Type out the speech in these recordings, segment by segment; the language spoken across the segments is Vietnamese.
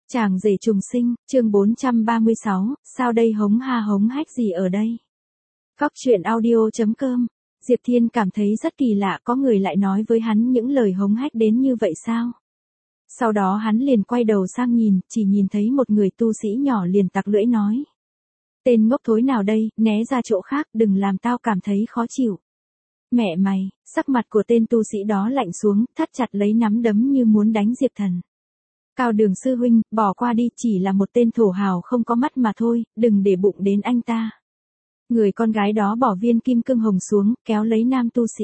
Chàng rể trùng sinh, chương 436, sao đây hống ha hống hách gì ở đây? Góc truyện audio.com. Diệp Thiên cảm thấy rất kỳ lạ, có người lại nói với hắn những lời hống hách đến như vậy sao? Sau đó hắn liền quay đầu sang nhìn, chỉ nhìn thấy một người tu sĩ nhỏ liền tặc lưỡi nói. Tên ngốc thối nào đây, né ra chỗ khác, đừng làm tao cảm thấy khó chịu. Mẹ mày, sắc mặt của tên tu sĩ đó lạnh xuống, thắt chặt lấy nắm đấm như muốn đánh Diệp Thần. Cao Đường sư huynh, bỏ qua đi, chỉ là một tên thổ hào không có mắt mà thôi, đừng để bụng đến anh ta. Người con gái đó bỏ viên kim cương hồng xuống, kéo lấy nam tu sĩ.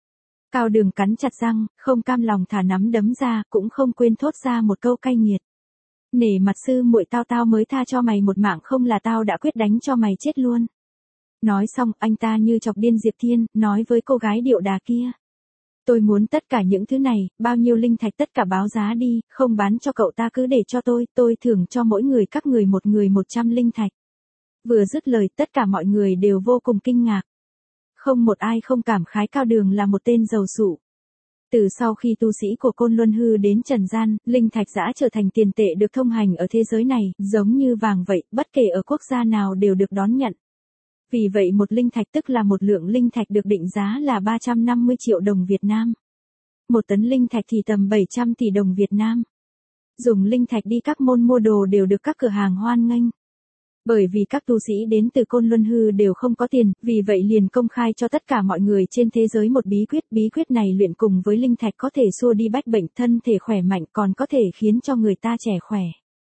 Cao Đường cắn chặt răng, không cam lòng thả nắm đấm ra, cũng không quên thốt ra một câu cay nghiệt. Nể mặt sư muội tao mới tha cho mày một mạng, không là tao đã quyết đánh cho mày chết luôn. Nói xong, anh ta như chọc điên Diệp Thiên, nói với cô gái điệu đà kia. Tôi muốn tất cả những thứ này, bao nhiêu linh thạch tất cả báo giá đi, không bán cho cậu ta cứ để cho tôi thưởng cho mỗi người các người 100 linh thạch. Vừa dứt lời tất cả mọi người đều vô cùng kinh ngạc. Không một ai không cảm khái Cao Đường là một tên giàu sụ. Từ sau khi tu sĩ của Côn Luân Hư đến trần gian, linh thạch giã trở thành tiền tệ được thông hành ở thế giới này, giống như vàng vậy, bất kể ở quốc gia nào đều được đón nhận. Vì vậy một linh thạch tức là một lượng linh thạch được định giá là 350 triệu đồng Việt Nam. Một tấn linh thạch thì tầm 700 tỷ đồng Việt Nam. Dùng linh thạch đi các môn mua đồ đều được các cửa hàng hoan nghênh. Bởi vì các tu sĩ đến từ Côn Luân Hư đều không có tiền, vì vậy liền công khai cho tất cả mọi người trên thế giới một bí quyết này luyện cùng với linh thạch có thể xua đi bách bệnh, thân thể khỏe mạnh, còn có thể khiến cho người ta trẻ khỏe.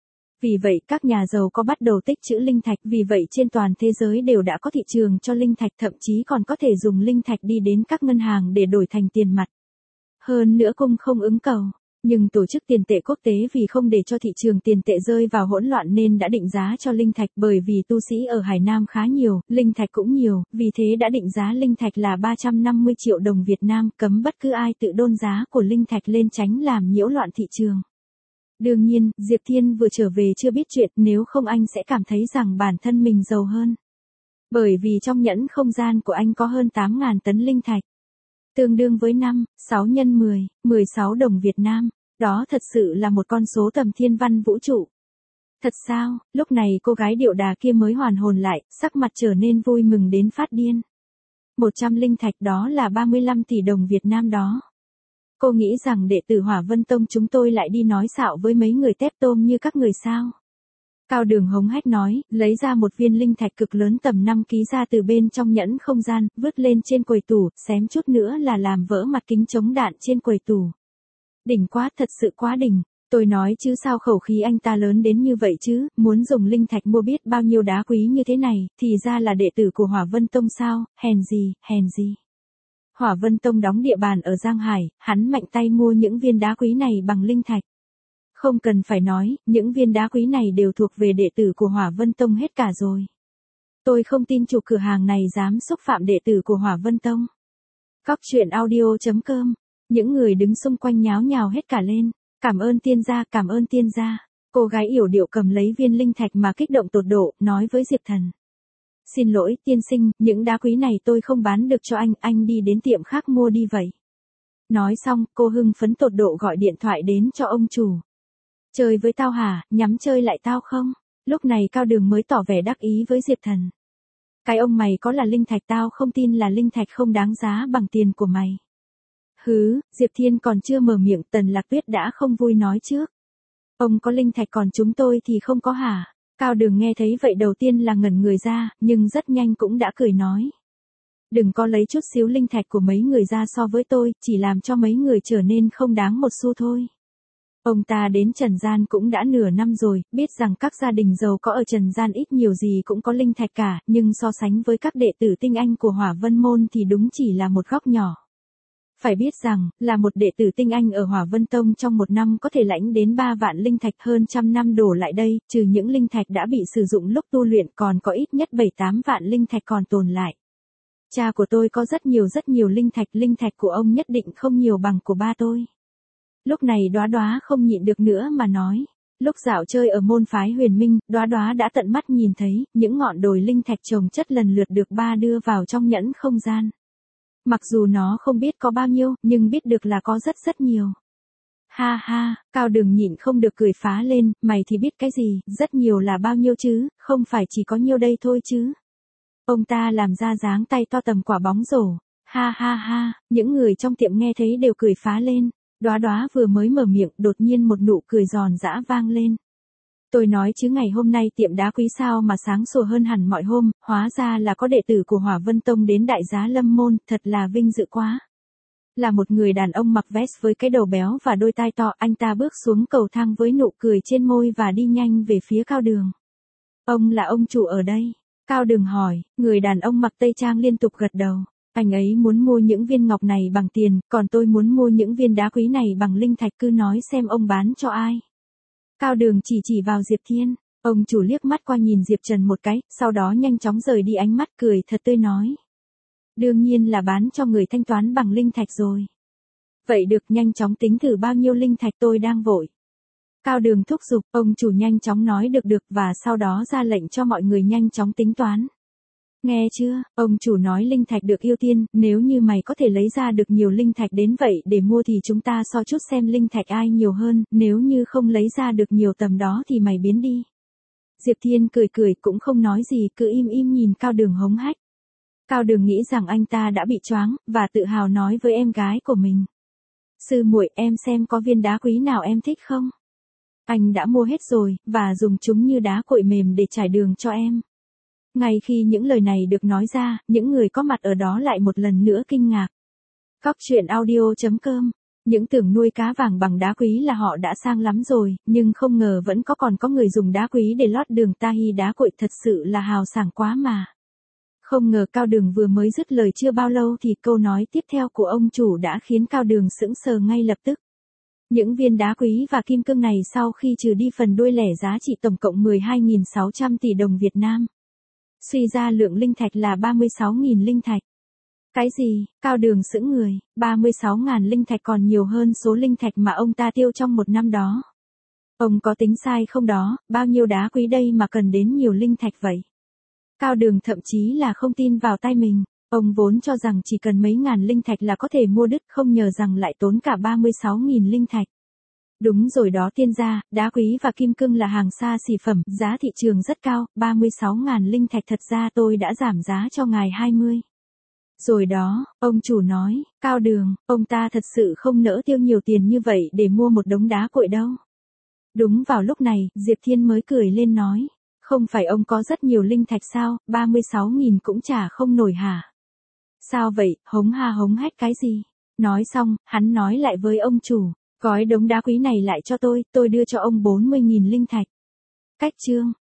Vì vậy các nhà giàu có bắt đầu tích trữ linh thạch, vì vậy trên toàn thế giới đều đã có thị trường cho linh thạch, thậm chí còn có thể dùng linh thạch đi đến các ngân hàng để đổi thành tiền mặt. Hơn nữa cung không ứng cầu, nhưng tổ chức tiền tệ quốc tế vì không để cho thị trường tiền tệ rơi vào hỗn loạn nên đã định giá cho linh thạch, bởi vì tu sĩ ở Hải Nam khá nhiều, linh thạch cũng nhiều, vì thế đã định giá linh thạch là 350 triệu đồng Việt Nam, cấm bất cứ ai tự đôn giá của linh thạch lên tránh làm nhiễu loạn thị trường. Đương nhiên, Diệp Thiên vừa trở về chưa biết chuyện, nếu không anh sẽ cảm thấy rằng bản thân mình giàu hơn. Bởi vì trong nhẫn không gian của anh có hơn 8.000 tấn linh thạch. Tương đương với 6 x 10, 16 đồng Việt Nam. Đó thật sự là một con số tầm thiên văn vũ trụ. Thật sao? Lúc này cô gái điệu đà kia mới hoàn hồn lại, sắc mặt trở nên vui mừng đến phát điên. 100 linh thạch đó là 35 tỷ đồng Việt Nam đó. Cô nghĩ rằng đệ tử Hỏa Vân Tông chúng tôi lại đi nói xạo với mấy người tép tôm như các người sao? Cao Đường hống hách nói, lấy ra một viên linh thạch cực lớn tầm 5 ký ra từ bên trong nhẫn không gian, vứt lên trên quầy tủ, xém chút nữa là làm vỡ mặt kính chống đạn trên quầy tủ. Đỉnh quá, thật sự quá đỉnh. Tôi nói chứ sao khẩu khí anh ta lớn đến như vậy chứ, muốn dùng linh thạch mua biết bao nhiêu đá quý như thế này, thì ra là đệ tử của Hỏa Vân Tông sao, hèn gì. Hỏa Vân Tông đóng địa bàn ở Giang Hải, hắn mạnh tay mua những viên đá quý này bằng linh thạch. Không cần phải nói, những viên đá quý này đều thuộc về đệ tử của Hỏa Vân Tông hết cả rồi. Tôi không tin chủ cửa hàng này dám xúc phạm đệ tử của Hỏa Vân Tông. Góc truyện audio.com. Những người đứng xung quanh nháo nhào hết cả lên. Cảm ơn tiên gia. Cô gái yểu điệu cầm lấy viên linh thạch mà kích động tột độ, nói với Diệp Thần. Xin lỗi, tiên sinh, những đá quý này tôi không bán được cho anh đi đến tiệm khác mua đi vậy. Nói xong, cô hưng phấn tột độ gọi điện thoại đến cho ông chủ. Chơi với tao hả, nhắm chơi lại tao không? Lúc này Cao Đường mới tỏ vẻ đắc ý với Diệp Thần. Cái ông mày có là linh thạch, tao không tin là linh thạch không đáng giá bằng tiền của mày. Hứ, Diệp Thiên còn chưa mở miệng, Tần Lạc Tuyết đã không vui nói trước. Ông có linh thạch còn chúng tôi thì không có hả? Cao Đường nghe thấy vậy đầu tiên là ngẩn người ra, nhưng rất nhanh cũng đã cười nói. Đừng có lấy chút xíu linh thạch của mấy người ra so với tôi, chỉ làm cho mấy người trở nên không đáng một xu thôi. Ông ta đến trần gian cũng đã nửa năm rồi, biết rằng các gia đình giàu có ở trần gian ít nhiều gì cũng có linh thạch cả, nhưng so sánh với các đệ tử tinh anh của Hỏa Vân Môn thì đúng chỉ là một góc nhỏ. Phải biết rằng, là một đệ tử tinh anh ở Hỏa Vân Tông trong một năm có thể lãnh đến 3 vạn linh thạch, hơn trăm năm đổ lại đây, trừ những linh thạch đã bị sử dụng lúc tu luyện còn có ít nhất 7-8 vạn linh thạch còn tồn lại. Cha của tôi có rất nhiều linh thạch của ông nhất định không nhiều bằng của ba tôi. Lúc này Đóa không nhịn được nữa mà nói. Lúc dạo chơi ở môn phái Huyền Minh, Đóa đã tận mắt nhìn thấy, những ngọn đồi linh thạch chồng chất lần lượt được ba đưa vào trong nhẫn không gian. Mặc dù nó không biết có bao nhiêu, nhưng biết được là có rất nhiều. Ha ha, Cao Đường nhịn không được cười phá lên, mày thì biết cái gì, rất nhiều là bao nhiêu chứ, không phải chỉ có nhiêu đây thôi chứ. Ông ta làm ra dáng tay to tầm quả bóng rổ. Ha ha ha, những người trong tiệm nghe thấy đều cười phá lên. Đóa Đóa vừa mới mở miệng, đột nhiên một nụ cười giòn giã vang lên. Tôi nói chứ ngày hôm nay tiệm đá quý sao mà sáng sủa hơn hẳn mọi hôm, hóa ra là có đệ tử của Hỏa Vân Tông đến Đại Giá Lâm Môn, thật là vinh dự quá. Là một người đàn ông mặc vest với cái đầu béo và đôi tai to, anh ta bước xuống cầu thang với nụ cười trên môi và đi nhanh về phía Cao Đường. Ông là ông chủ ở đây? Cao Đường hỏi, người đàn ông mặc tây trang liên tục gật đầu. Anh ấy muốn mua những viên ngọc này bằng tiền, còn tôi muốn mua những viên đá quý này bằng linh thạch, cứ nói xem ông bán cho ai. Cao Đường chỉ vào Diệp Thiên, ông chủ liếc mắt qua nhìn Diệp Trần một cái, sau đó nhanh chóng rời đi ánh mắt cười thật tươi nói. Đương nhiên là bán cho người thanh toán bằng linh thạch rồi. Vậy được, nhanh chóng tính thử bao nhiêu linh thạch, tôi đang vội. Cao Đường thúc giục, ông chủ nhanh chóng nói được và sau đó ra lệnh cho mọi người nhanh chóng tính toán. Nghe chưa, ông chủ nói linh thạch được ưu tiên, nếu như mày có thể lấy ra được nhiều linh thạch đến vậy để mua thì chúng ta so chút xem linh thạch ai nhiều hơn, nếu như không lấy ra được nhiều tầm đó thì mày biến đi. Diệp Thiên cười cũng không nói gì, cứ im nhìn Cao Đường hống hách. Cao Đường nghĩ rằng anh ta đã bị choáng, và tự hào nói với em gái của mình. Sư muội, em xem có viên đá quý nào em thích không? Anh đã mua hết rồi, và dùng chúng như đá cội mềm để trải đường cho em. Ngay khi những lời này được nói ra, những người có mặt ở đó lại một lần nữa kinh ngạc. Cóc truyện audio.com. Những tưởng nuôi cá vàng bằng đá quý là họ đã sang lắm rồi, nhưng không ngờ vẫn còn có người dùng đá quý để lót đường tahi đá cội, thật sự là hào sảng quá mà. Không ngờ Cao Đường vừa mới dứt lời chưa bao lâu thì câu nói tiếp theo của ông chủ đã khiến Cao Đường sững sờ ngay lập tức. Những viên đá quý và kim cương này sau khi trừ đi phần đuôi lẻ giá trị tổng cộng 12.600 tỷ đồng Việt Nam. Suy ra lượng linh thạch là 36.000 linh thạch. Cái gì? Cao Đường sững người, 36.000 linh thạch còn nhiều hơn số linh thạch mà ông ta tiêu trong một năm đó. Ông có tính sai không đó, bao nhiêu đá quý đây mà cần đến nhiều linh thạch vậy? Cao Đường thậm chí là không tin vào tai mình, ông vốn cho rằng chỉ cần mấy ngàn linh thạch là có thể mua đứt, không ngờ rằng lại tốn cả 36.000 linh thạch. Đúng rồi đó tiên gia, đá quý và kim cương là hàng xa xỉ phẩm, giá thị trường rất cao, 36.000 linh thạch, thật ra tôi đã giảm giá cho ngài 20. Rồi đó, ông chủ nói, Cao Đường, ông ta thật sự không nỡ tiêu nhiều tiền như vậy để mua một đống đá cội đâu. Đúng vào lúc này, Diệp Thiên mới cười lên nói, không phải ông có rất nhiều linh thạch sao, 36.000 cũng trả không nổi hả? Sao vậy, hống ha hống hách cái gì? Nói xong, hắn nói lại với ông chủ, gói đống đá quý này lại cho tôi đưa cho ông 40.000 linh thạch. Cách chương.